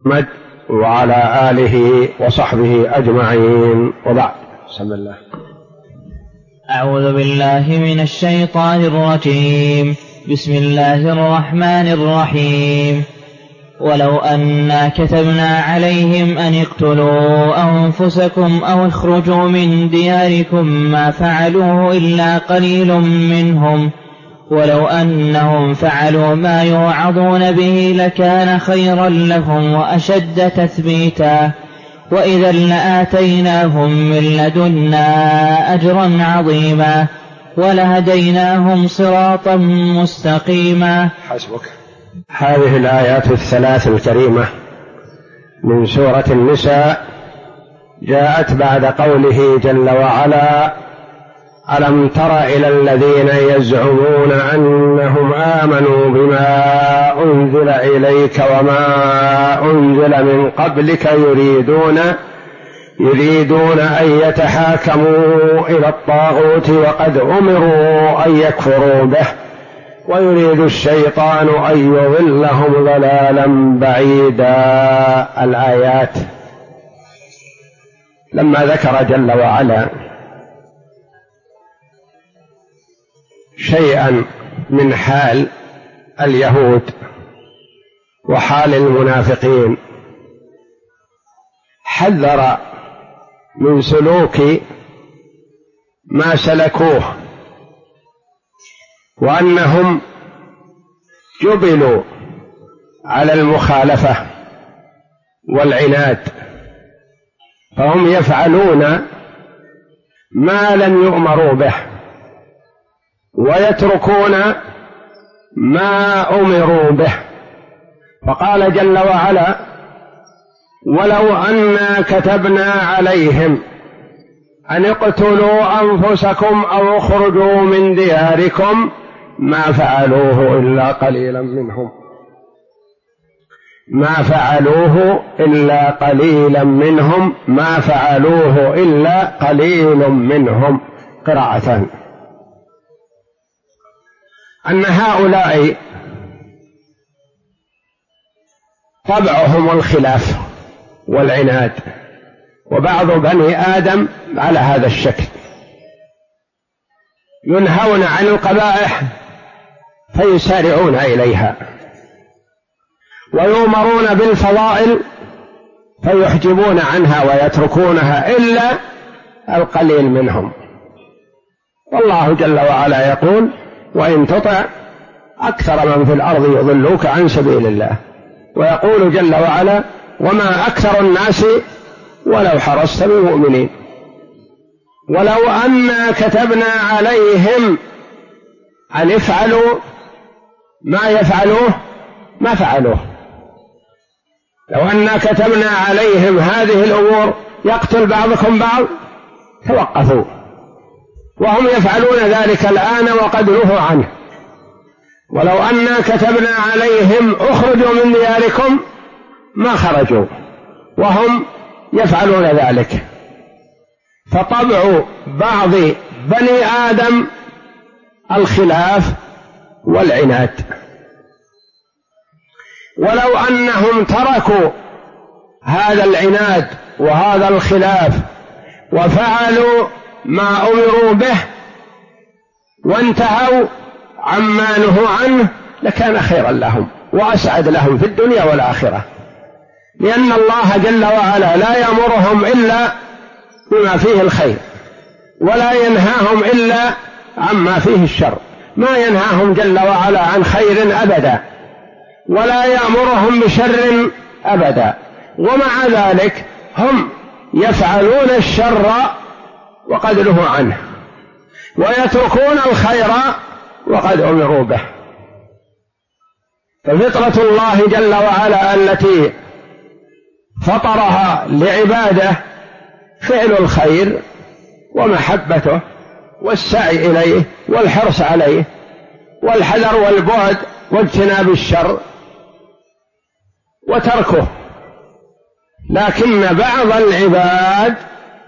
محمد وعلى آله وصحبه أجمعين، وبعد. بسم الله. أعوذ بالله من الشيطان الرجيم. بسم الله الرحمن الرحيم. ولو أنا كتبنا عليهم أن اقتلوا أنفسكم أو اخرجوا من دياركم ما فعلوه إلا قليل منهم، ولو أنهم فعلوا ما يوعظون به لكان خيرا لهم وأشد تثبيتا، وإذا لآتيناهم من لدنا أجرا عظيما ولهديناهم صراطا مستقيما. حسبك. هذه الآيات الثلاث الكريمة من سورة النساء جاءت بعد قوله جل وعلا: ألم تر إلى الذين يزعمون أنهم آمنوا بما أنزل إليك وما أنزل من قبلك يريدون أن يتحاكموا إلى الطاغوت وقد أمروا أن يكفروا به ويريد الشيطان أن يضلهم ضلالا بعيدا. الآيات. لما ذكر جل وعلا شيئا من حال اليهود وحال المنافقين، حذر من سلوك ما سلكوه، وأنهم جبلوا على المخالفة والعناد، فهم يفعلون ما لم يؤمروا به ويتركون ما أمروا به. فقال جل وعلا: ولو أنا كتبنا عليهم أن اقتلوا أنفسكم أو اخرجوا من دياركم ما فعلوه إلا قليلا منهم. ما فعلوه إلا قليلا منهم، ما فعلوه إلا قليل منهم. قراءة. أن هؤلاء طبعهم الخلاف والعناد، وبعض بني آدم على هذا الشكل، ينهون عن القبائح فيسارعون إليها، ويؤمرون بالفضائل فيحجبون عنها ويتركونها إلا القليل منهم. والله جل وعلا يقول: وإن تطع أكثر من في الأرض يضلوك عن سبيل الله. ويقول جل وعلا: وما أكثر الناس ولو حرصت بمؤمنين. ولو أنا كتبنا عليهم أن يفعلوا ما يفعلوه ما فعلوه. لو أنا كتبنا عليهم هذه الأمور يقتل بعضكم بعض توقفوا، وهم يفعلون ذلك الآن وقد نهوا عنه. ولو أنا كتبنا عليهم اخرجوا من دياركم ما خرجوا، وهم يفعلون ذلك. فطبع بعض بني آدم الخلاف والعناد. ولو أنهم تركوا هذا العناد وهذا الخلاف وفعلوا ما أمروا به وانتهوا عما نهوا عنه لكان خيرا لهم وأسعد لهم في الدنيا والآخرة، لأن الله جل وعلا لا يأمرهم إلا بما فيه الخير، ولا ينهاهم إلا عما فيه الشر. ما ينهاهم جل وعلا عن خير أبدا، ولا يأمرهم بشر أبدا، ومع ذلك هم يفعلون الشر وقد نهوا عنه، ويتركون الخير وقد أمروا به. ففطرة الله جل وعلا التي فطرها لعباده فعل الخير ومحبته والسعي إليه والحرص عليه والحذر والبعد واجتناب الشر وتركه. لكن بعض العباد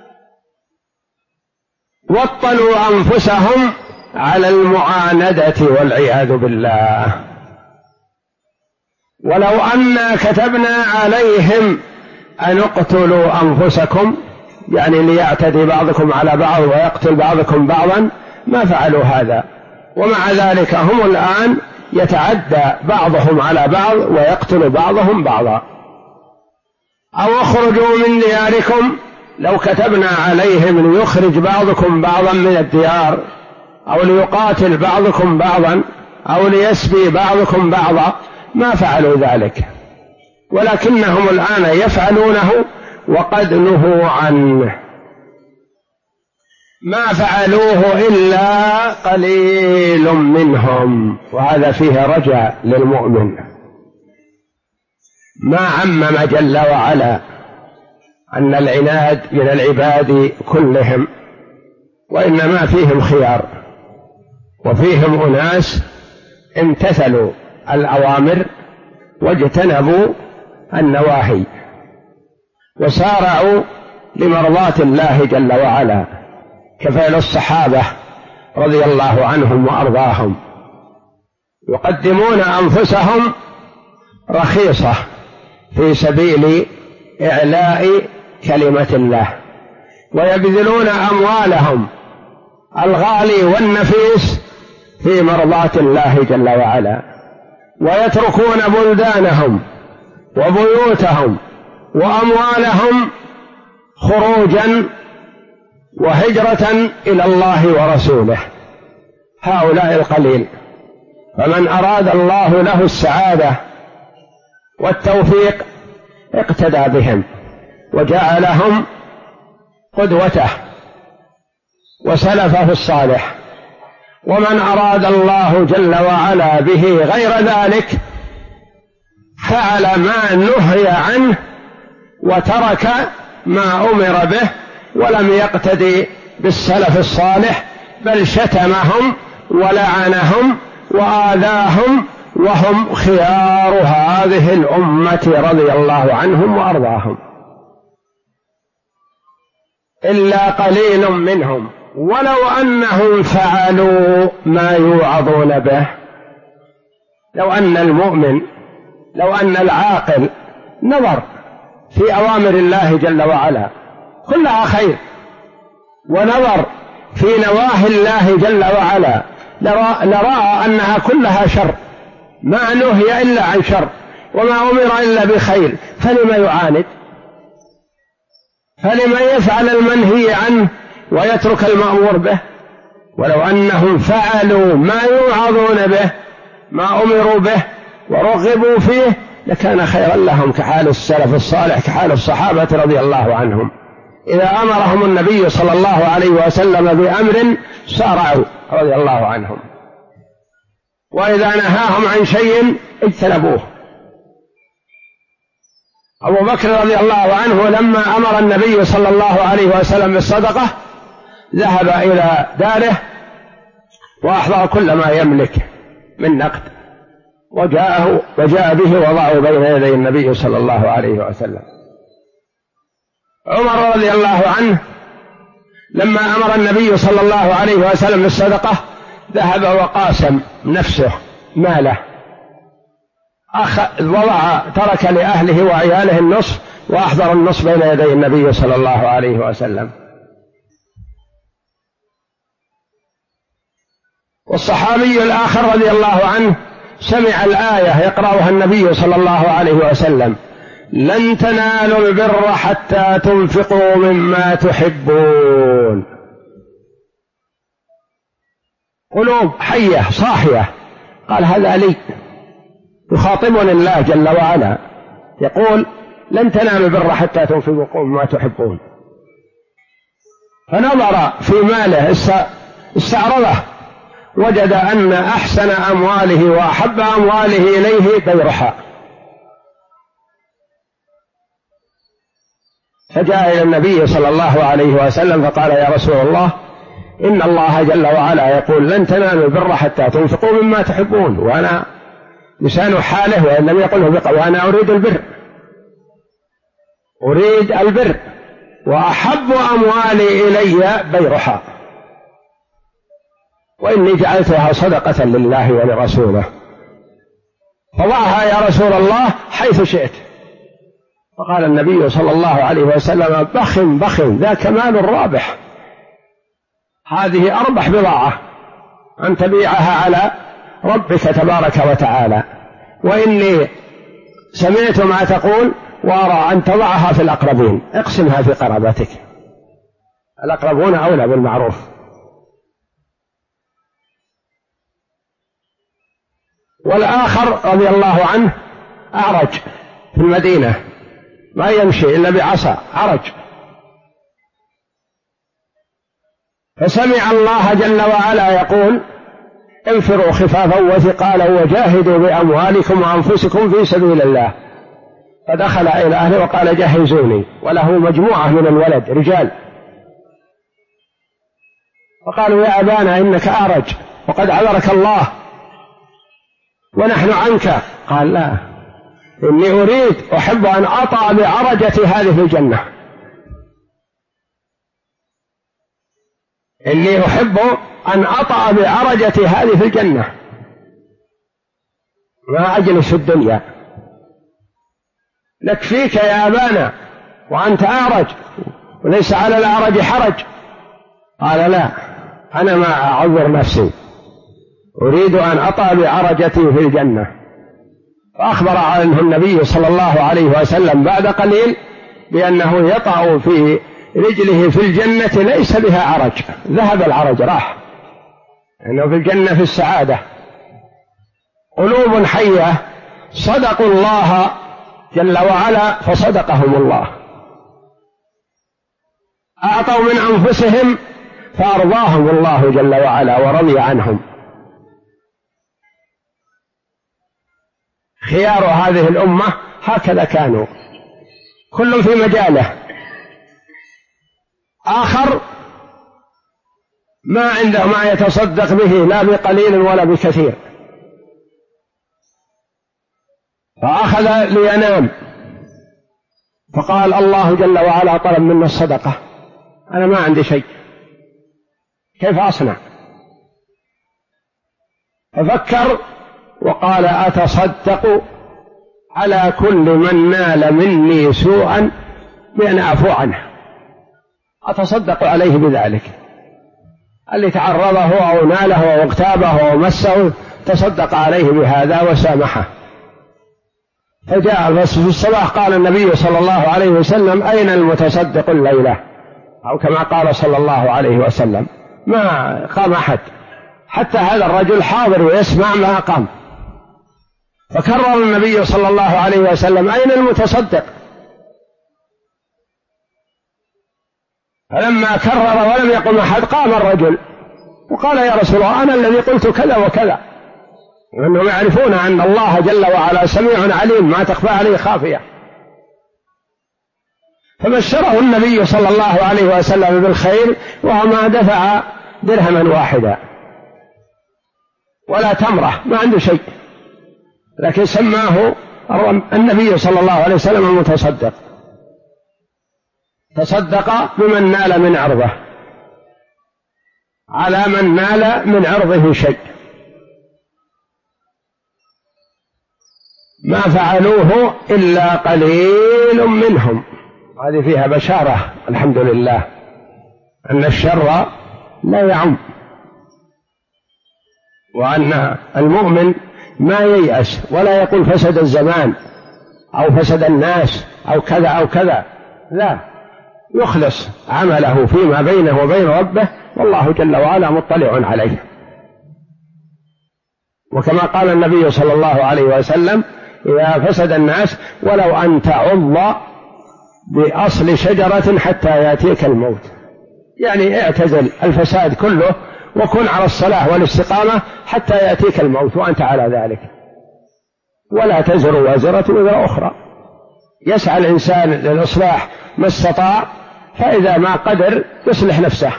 وطنوا أنفسهم على المعاندة والعياذ بالله، ولو أنا كتبنا عليهم أن اقتلوا أنفسكم، يعني ليعتدي بعضكم على بعض ويقتل بعضكم بعضا، ما فعلوا هذا، ومع ذلك هم الآن يتعدى بعضهم على بعض ويقتل بعضهم بعضا. أو اخرجوا من دياركم، لو كتبنا عليهم ليخرج بعضكم بعضا من الديار، أو ليقاتل بعضكم بعضا، أو ليسبي بعضكم بعضا، ما فعلوا ذلك، ولكنهم الآن يفعلونه وقد نهوا عنه. ما فعلوه إلا قليل منهم، وهذا فيه رجاء للمؤمن. ما عمم جل وعلا أن العناد من العباد كلهم، وإنما فيهم خيار، وفيهم أناس امتثلوا الأوامر واجتنبوا النواهي وسارعوا لمرضاة الله جل وعلا، كفعل الصحابة رضي الله عنهم وأرضاهم، يقدمون أنفسهم رخيصة في سبيل إعلاء كلمة الله، ويبذلون أموالهم الغالي والنفيس في مرضاة الله جل وعلا، ويتركون بلدانهم وبيوتهم وأموالهم خروجا وهجرة إلى الله ورسوله. هؤلاء القليل، فمن أراد الله له السعادة والتوفيق اقتدى بهم وجعلهم قدوته وسلفه الصالح، ومن أراد الله جل وعلا به غير ذلك فعل ما نهي عنه وترك ما أمر به، ولم يقتدي بالسلف الصالح، بل شتمهم ولعنهم وآذاهم، وهم خيار هذه الأمة رضي الله عنهم وأرضاهم، إلا قليل منهم. ولو أنهم فعلوا ما يوعظون به، لو أن المؤمن، لو أن العاقل نظر في أوامر الله جل وعلا كلها خير، ونظر في نواهي الله جل وعلا، لرأى أنها كلها شر، ما نهي إلا عن شر وما أمر إلا بخير، فلما يعاند؟ فلما يفعل المنهي عنه ويترك المأمور به؟ ولو أنهم فعلوا ما يوعظون به، ما أمروا به ورغبوا فيه، لكان خيرا لهم، كحال السلف الصالح، كحال الصحابة رضي الله عنهم. إذا أمرهم النبي صلى الله عليه وسلم بأمر سارعوا رضي الله عنهم، وإذا نهاهم عن شيء اجتنبوه. أبو بكر رضي الله عنه لما أمر النبي صلى الله عليه وسلم بالصدقة ذهب إلى داره وأحضر كل ما يملك من نقد، وجاء به وضعه بين يدي النبي صلى الله عليه وسلم. عمر رضي الله عنه لما أمر النبي صلى الله عليه وسلم بالصدقة ذهب وقاسم نفسه ماله، ترك لأهله وعياله النصف وأحضر النصف بين يدي النبي صلى الله عليه وسلم. والصحابي الآخر رضي الله عنه سمع الآية يقرأها النبي صلى الله عليه وسلم: لن تنالوا البر حتى تنفقوا مما تحبون. قلوب حية صاحية، قال هذا لي، يخاطبني الله جل وعلا يقول: لن تنالوا البر حتى تنفقوا مما تحبون. فنظر في ماله استعرضه، وجد أن أحسن أمواله وأحب أمواله إليه بيرحاء، فجاء إلى النبي صلى الله عليه وسلم فقال: يا رسول الله، إن الله جل وعلا يقول: لن تنالوا البر حتى تنفقوا مما تحبون، وأنا لسان حاله وإن لم يقله بقى، وأنا أريد البر وأحب أموالي إلي بيرحاء، وإني جعلتها صدقة لله ولرسوله. فضعها يا رسول الله حيث شئت. فقال النبي صلى الله عليه وسلم بخ بخ ذاك مال رابح، هذه أربح بضاعة أن تبيعها على ربك تبارك وتعالى. وإني سمعت ما تقول وأرى أن تضعها في الأقربين، اقسمها في قرابتك، الأقربون أولى بالمعروف. والآخر رضي الله عنه أعرج في المدينة، ما يمشي إلا بعصا، عرج، فسمع الله جل وعلا يقول انفروا خفافا وثقالا وجاهدوا بأموالكم وأنفسكم في سبيل الله. فدخل إلى أهله وقال جهزوني، وله مجموعة من الولد رجال، فقالوا يا أبانا إنك أعرج وقد عذرك الله ونحن عنك. قال لا، إني أحب أن أطأ بعرجة هذه في الجنة، إني أحب أن أطأ بعرجة هذه في الجنة، ما أجلس في الدنيا، نكفيك يا أبانا وأنت أعرج وليس على الأعرج حرج. قال لا، أنا ما أعذر نفسي، أريد أن أطأ بعرجتي في الجنة. فأخبر عنه النبي صلى الله عليه وسلم بعد قليل بأنه يطأ في رجله في الجنة ليس بها عرج، ذهب العرج راح، لأنه في الجنة في السعادة. قلوب حية صدقوا الله جل وعلا فصدقهم الله، أعطوا من أنفسهم فأرضاهم الله جل وعلا ورضي عنهم. خيار هذه الأمة هكذا كانوا، كل في مجاله. آخر ما عنده ما يتصدق به لا بقليل ولا بكثير، فأخذ لينام، فقال الله جل وعلا طلب منا الصدقة، أنا ما عندي شيء، كيف أصنع؟ ففكر وقال أتصدق على كل من نال مني سوءا بأن أعفو عنه، أتصدق عليه بذلك، اللي تعرضه أو ناله أو اغتابه أو مسه تصدق عليه بهذا وسامحه. فجاء بس في الصباح قال النبي صلى الله عليه وسلم أين المتصدق الليلة؟ أو كما قال صلى الله عليه وسلم، ما قام أحد، حتى هذا الرجل حاضر ويسمع ما قام. فكرر النبي صلى الله عليه وسلم أين المتصدق؟ فلما كرر ولم يقم أحد قام الرجل وقال يا رسول الله أنا الذي قلت كذا وكذا، لأنهم يعرفون أن الله جل وعلا سميع عليم ما تخفى عليه خافية. فبشره النبي صلى الله عليه وسلم بالخير، وما دفع درهما واحدا ولا تمرة، ما عنده شيء، لكن سماه النبي صلى الله عليه وسلم المتصدق، تصدق بمن نال من عرضه على من نال من عرضه شيء، ما فعلوه إلا قليل منهم. هذه فيها بشارة الحمد لله أن الشر لا يعم، وأن المؤمن ما ييأس ولا يقول فسد الزمان أو فسد الناس أو كذا أو كذا، لا، يخلص عمله فيما بينه وبين ربه، والله جل وعلا مطلع عليه. وكما قال النبي صلى الله عليه وسلم إذا فسد الناس ولو أن تعض بأصل شجرة حتى يأتيك الموت، يعني اعتزل الفساد كله وكن على الصلاح والاستقامة حتى يأتيك الموت وأنت على ذلك، ولا تزر وازرة وزر أخرى. يسعى الإنسان للإصلاح ما استطاع، فإذا ما قدر يصلح نفسه.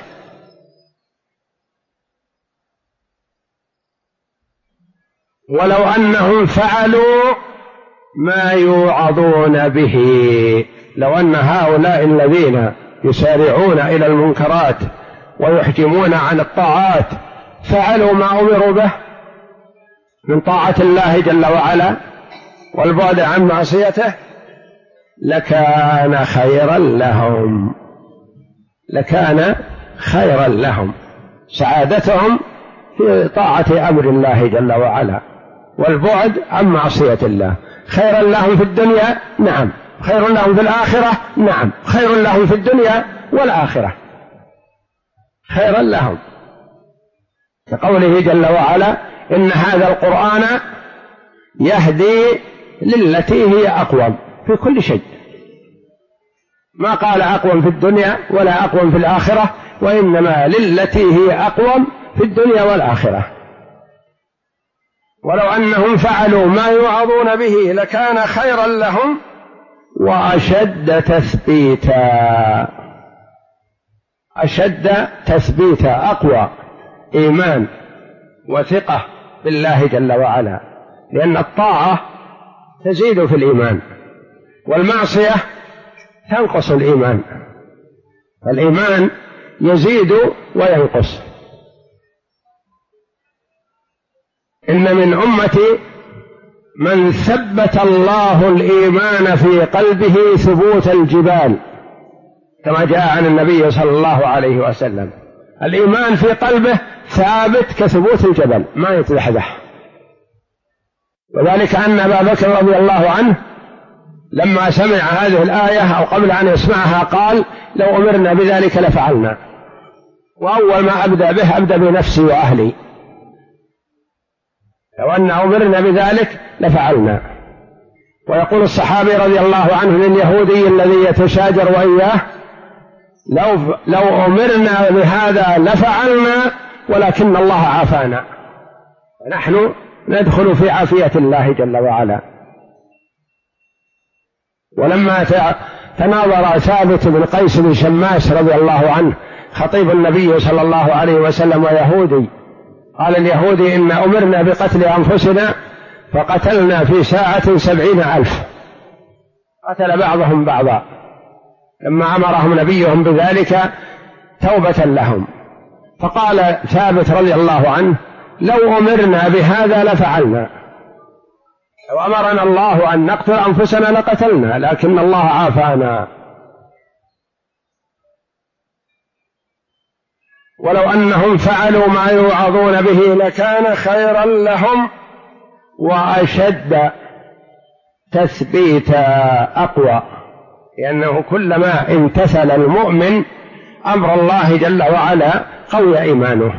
ولو أنهم فعلوا ما يوعظون به، لو أن هؤلاء الذين يسارعون إلى المنكرات ويحجمون عن الطاعات فعلوا ما أمروا به من طاعة الله جل وعلا والبعد عن معصيته لكان خيرا لهم، لكان خيرا لهم، سعادتهم في طاعة أمر الله جل وعلا والبعد عن معصية الله. خيرا لهم في الدنيا، نعم. خير لهم في الآخرة، نعم. خير لهم في الدنيا والآخرة، خيرا لهم، كقوله جل وعلا: إن هذا القرآن يهدي للتي هي أقوم في كل شيء. ما قال أقوم في الدنيا ولا أقوم في الآخرة، وإنما للتي هي أقوم في الدنيا والآخرة. ولو أنهم فعلوا ما يوعظون به لكان خيرا لهم وأشد تثبيتا. أشد تثبيتا، أقوى إيمان وثقة بالله جل وعلا، لأن الطاعة تزيد في الإيمان والمعصية تنقص الإيمان، الإيمان يزيد وينقص. إن من أمتي من ثبت الله الإيمان في قلبه ثبوت الجبال، كما جاء عن النبي صلى الله عليه وسلم: الإيمان في قلبه ثابت كثبوت الجبل ما يتزحزح. وذلك أن أبا بكر رضي الله عنه لما سمع هذه الآية أو قبل أن يسمعها قال: لو أمرنا بذلك لفعلنا، وأول ما أبدأ به أبدأ بنفسي وأهلي، لو أن أمرنا بذلك لفعلنا. ويقول الصحابي رضي الله عنه لليهودي الذي يتشاجر وإياه: لو أمرنا بهذا لفعلنا ولكن الله عافانا. نحن ندخل في عافية الله جل وعلا. ولما تناظر ثابت بن قيس بن شماس رضي الله عنه خطيب النبي صلى الله عليه وسلم ويهودي، قال اليهودي: إن أمرنا بقتل أنفسنا فقتلنا في ساعة 70,000، قتل بعضهم بعضا، لما أمرهم نبيهم بذلك توبة لهم. فقال ثابت رضي الله عنه: لو أمرنا بهذا لفعلنا، لو أمرنا الله أن نقتل أنفسنا لقتلنا، لكن الله عافانا. ولو أنهم فعلوا ما يوعظون به لكان خيرا لهم وأشد تثبيتا، أقوى، لأنه كلما امتثل المؤمن أمر الله جل وعلا قوي إيمانه،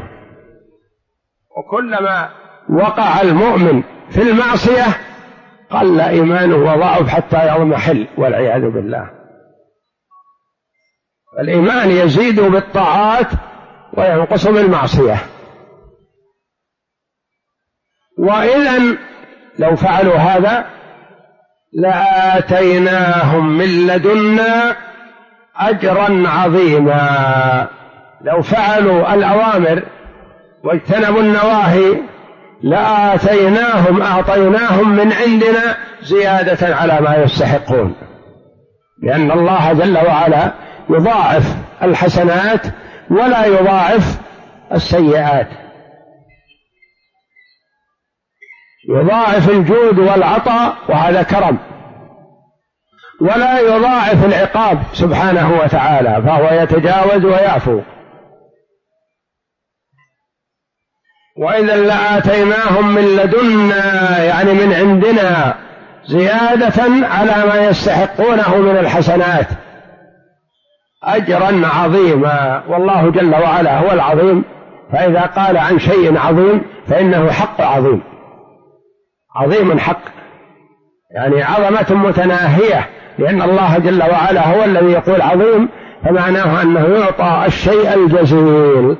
وكلما وقع المؤمن في المعصية قل إيمانه وضعف حتى يضمحل والعياذ بالله. الإيمان يزيد بالطاعات وينقص بالمعصية. وإذا لو فعلوا هذا لآتيناهم من لدنا أجرا عظيما. لو فعلوا الأوامر واجتنبوا النواهي أعطيناهم من عندنا زيادة على ما يستحقون، لأن الله جل وعلا يضاعف الحسنات ولا يضاعف السيئات، يضاعف الجود والعطاء وهذا كرم، ولا يضاعف العقاب سبحانه وتعالى، فهو يتجاوز ويعفو. وإذا لآتيناهم من لدنا يعني من عندنا زيادة على ما يستحقونه من الحسنات أجرا عظيما. والله جل وعلا هو العظيم، فإذا قال عن شيء عظيم فإنه حق عظيم، عظيم حق، يعني عظمة متناهية، لأن الله جل وعلا هو الذي يقول عظيم، فمعناه أنه يعطى الشيء الجزيل.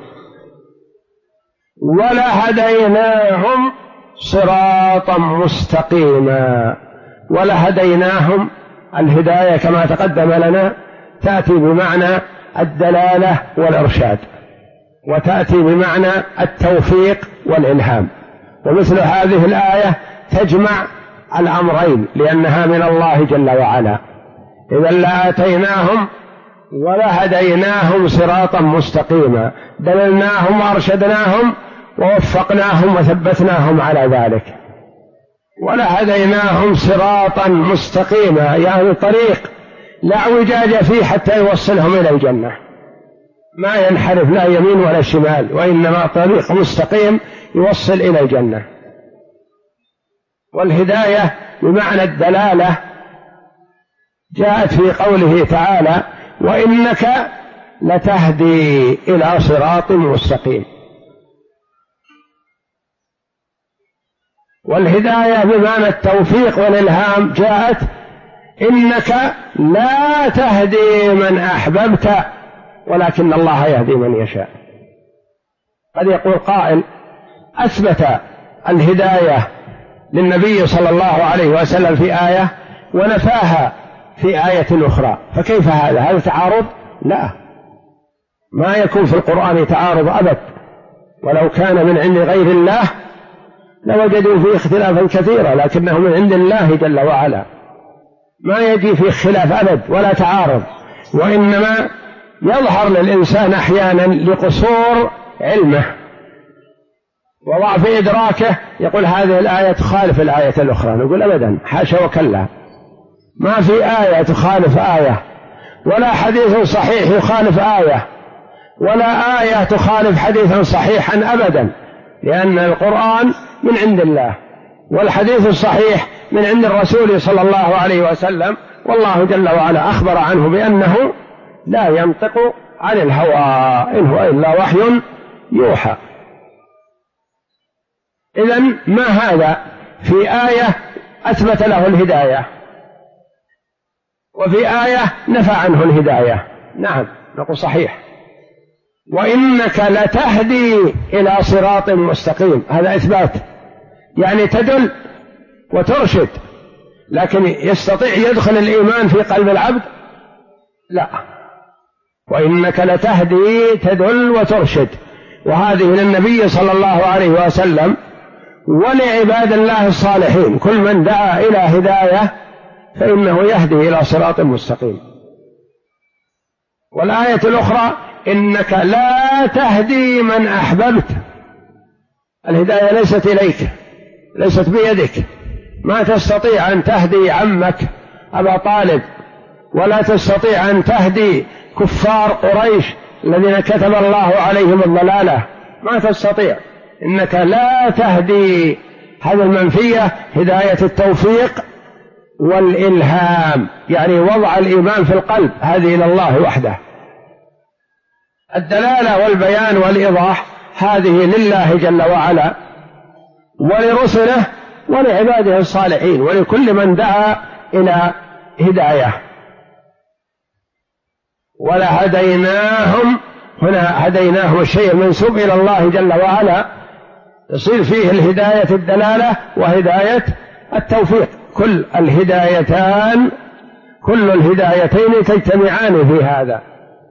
ولهديناهم صراطا مستقيما. ولهديناهم، الهداية كما تقدم لنا تأتي بمعنى الدلالة والإرشاد، وتأتي بمعنى التوفيق والإلهام، ومثل هذه الآية تجمع الأمرين لأنها من الله جل وعلا. إذا لآتيناهم ولهديناهم صراطا مستقيما، دللناهم وأرشدناهم ووفقناهم وثبتناهم على ذلك، ولهديناهم صراطا مستقيما، يعني طريق لا اعوجاج فيه حتى يوصلهم إلى الجنة، ما ينحرف لا يمين ولا شمال، وإنما طريق مستقيم يوصل إلى الجنة. والهداية بمعنى الدلالة جاءت في قوله تعالى: وإنك لتهدي إلى صراط مستقيم. والهداية بمعنى التوفيق والإلهام جاءت: إنك لا تهدي من أحببت ولكن الله يهدي من يشاء. قد يقول قائل: أثبت الهداية للنبي صلى الله عليه وسلم في آية ونفاها في آية أخرى، فكيف هذا؟ هذا تعارض؟ لا، ما يكون في القرآن تعارض أبد، ولو كان من عند غير الله لوجدوا فيه اختلافا كثيرا، لكنه من عند الله جل وعلا ما يجي فيه خلاف أبد ولا تعارض، وإنما يظهر للإنسان أحيانا لقصور علمه وضعف إدراكه، يقول هذه الآية تخالف الآية الأخرى، نقول أبدا، حاشا وكلا، ما في آية تخالف آية، ولا حديث صحيح يخالف آية، ولا آية تخالف حديثا صحيحا أبدا، لأن القرآن من عند الله، والحديث الصحيح من عند الرسول صلى الله عليه وسلم، والله جل وعلا أخبر عنه بأنه لا ينطق عن الهوى إن هو إلا وحي يوحى. إذن ما هذا؟ في آية أثبت له الهداية، وفي آية نفى عنه الهداية. نعم، نقول صحيح. وإنك لتهدي إلى صراط مستقيم، هذا إثبات، يعني تدل وترشد، لكن يستطيع يدخل الإيمان في قلب العبد؟ لا. وإنك لتهدي تدل وترشد، وهذه للنبي صلى الله عليه وسلم ولعباد الله الصالحين، كل من دعا إلى هداية فإنه يهدي إلى صراط مستقيم. والآية الأخرى: إنك لا تهدي من أحببت، الهداية ليست إليك، ليست بيدك، ما تستطيع أن تهدي عمك أبا طالب، ولا تستطيع أن تهدي كفار قريش الذين كتب الله عليهم الضلالة، ما تستطيع. إنك لا تهدي، هذه المنفية هداية التوفيق والإلهام، يعني وضع الإيمان في القلب، هذه إلى الله وحده. الدلالة والبيان والإيضاح هذه لله جل وعلا ولرسله ولعباده الصالحين ولكل من دعا إلى هداية. ولهديناهم، هنا هديناهم الشيء المنسوب إلى الله جل وعلا يصير فيه الهداية الدلالة وهداية التوفيق، كل الهدايتين تجتمعان في هذا.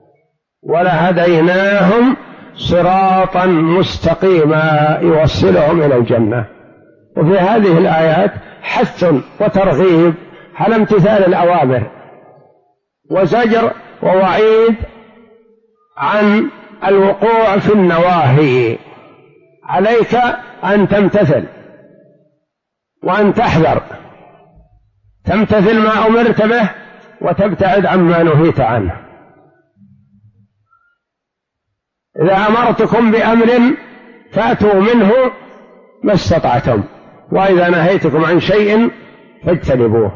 ولهديناهم صراطا مستقيما يوصلهم إلى الجنة. وفي هذه الآيات حث وترغيب على امتثال الأوامر، وزجر ووعيد عن الوقوع في النواهي. عليك أن تمتثل وأن تحذر، تمتثل ما أمرت به وتبتعد عما نهيت عنه. إذا أمرتكم بأمر فأتوا منه ما استطعتم، وإذا نهيتكم عن شيء فاجتنبوه.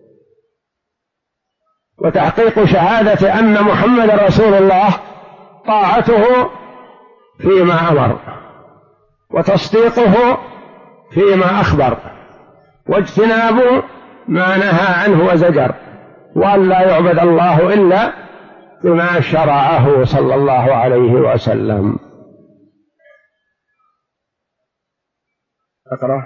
وتحقيق شهادة أن محمد رسول الله طاعته فيما أمر، وتصديقه فيما أخبر، واجتناب ما نهى عنه وزجر، وأن لا يعبد الله إلا بما شرعه صلى الله عليه وسلم. أقرأ.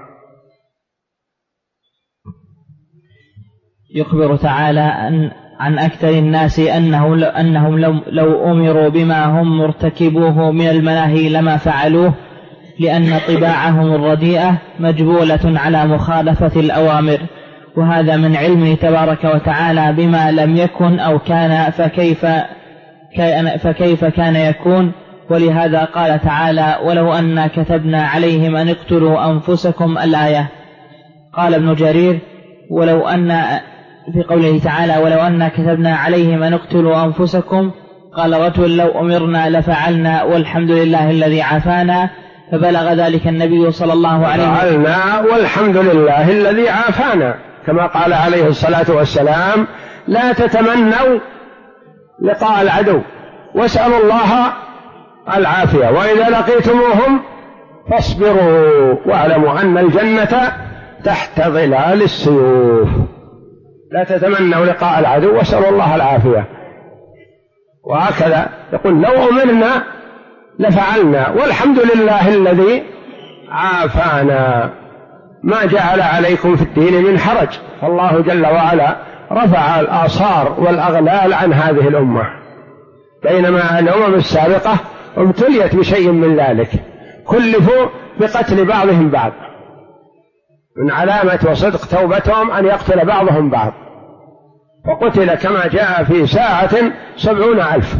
يخبر تعالى عن أكثر الناس أنهم لو أمروا بما هم مرتكبوه من المناهي لما فعلوه، لأن طباعهم الرديئة مجبولة على مخالفة الأوامر، وهذا من علمه تبارك وتعالى بما لم يكن أو كان، فكيف كان يكون، ولهذا قال تعالى ولو أنا كتبنا عليهم أن اقتلوا أنفسكم الآية. قال ابن جرير ولو أن في قوله تعالى ولو أنا كتبنا عليهم أن اقتلوا أنفسكم قال رجل لو أمرنا لفعلنا والحمد لله الذي عافانا، فبلغ ذلك النبي صلى الله عليه وسلم فعلنا والحمد لله الذي عافانا، كما قال عليه الصلاة والسلام لا تتمنوا لقاء العدو واسألوا الله العافية، وإذا لقيتموهم فاصبروا واعلموا أن الجنة تحت ظلال السيوف. لا تتمنوا لقاء العدو واسألوا الله العافية. وهكذا يقول لو أمرنا لفعلنا والحمد لله الذي عافانا، ما جعل عليكم في الدين من حرج، فالله جل وعلا رفع الآصار والأغلال عن هذه الأمة، بينما الأمم السابقة ابتليت بشيء من ذلك، كلفوا بقتل بعضهم بعض، من علامة وصدق توبتهم أن يقتل بعضهم بعض، فقتل كما جاء في ساعة 70,000.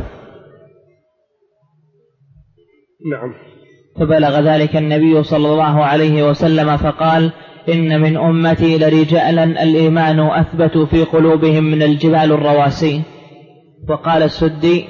نعم. فبلغ ذلك النبي صلى الله عليه وسلم فقال إن من أمتي لرجالا الإيمان أثبت في قلوبهم من الجبال الرواسي. وقال السدي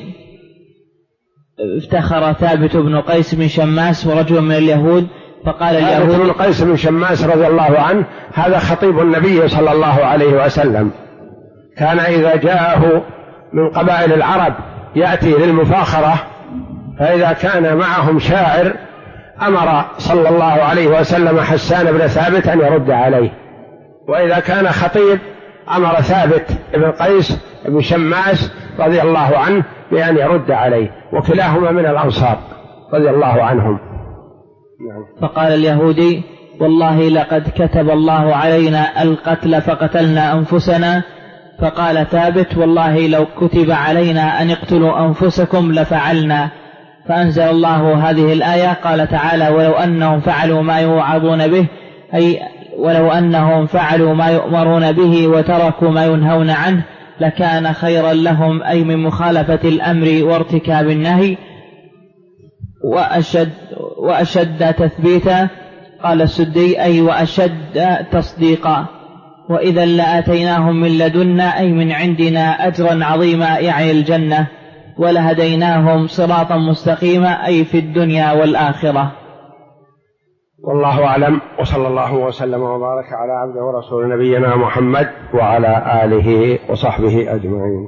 افتخر ثابت بن قيس بن شماس ورجل من اليهود فقال اليهود. ثابت بن قيس بن شماس رضي الله عنه هذا خطيب النبي صلى الله عليه وسلم، كان إذا جاءه من قبائل العرب يأتي للمفاخرة، فإذا كان معهم شاعر أمر صلى الله عليه وسلم حسان بن ثابت أن يرد عليه، وإذا كان خطيب أمر ثابت بن قيس بن شماس رضي الله عنه بأن يرد عليه، وكلاهما من الأنصار رضي الله عنهم. فقال اليهودي والله لقد كتب الله علينا القتل فقتلنا أنفسنا. فقال ثابت والله لو كتب علينا أن اقتلوا أنفسكم لفعلنا. فأنزل الله هذه الآية قال تعالى ولو أنهم فعلوا ما يوعظون به، أي ولو أنهم فعلوا ما يؤمرون به وتركوا ما ينهون عنه لكان خيرا لهم، أي من مخالفة الأمر وارتكاب النهي وأشد تثبيتا. قال السدي أي وأشد تصديقا. وإذا لآتيناهم من لدنا أي من عندنا أجرا عظيما يعني الجنة، ولهديناهم صراطا مستقيما أي في الدنيا والآخرة. والله أعلم، وصلى الله وسلم وبارك على عبده ورسول نبينا محمد وعلى آله وصحبه أجمعين.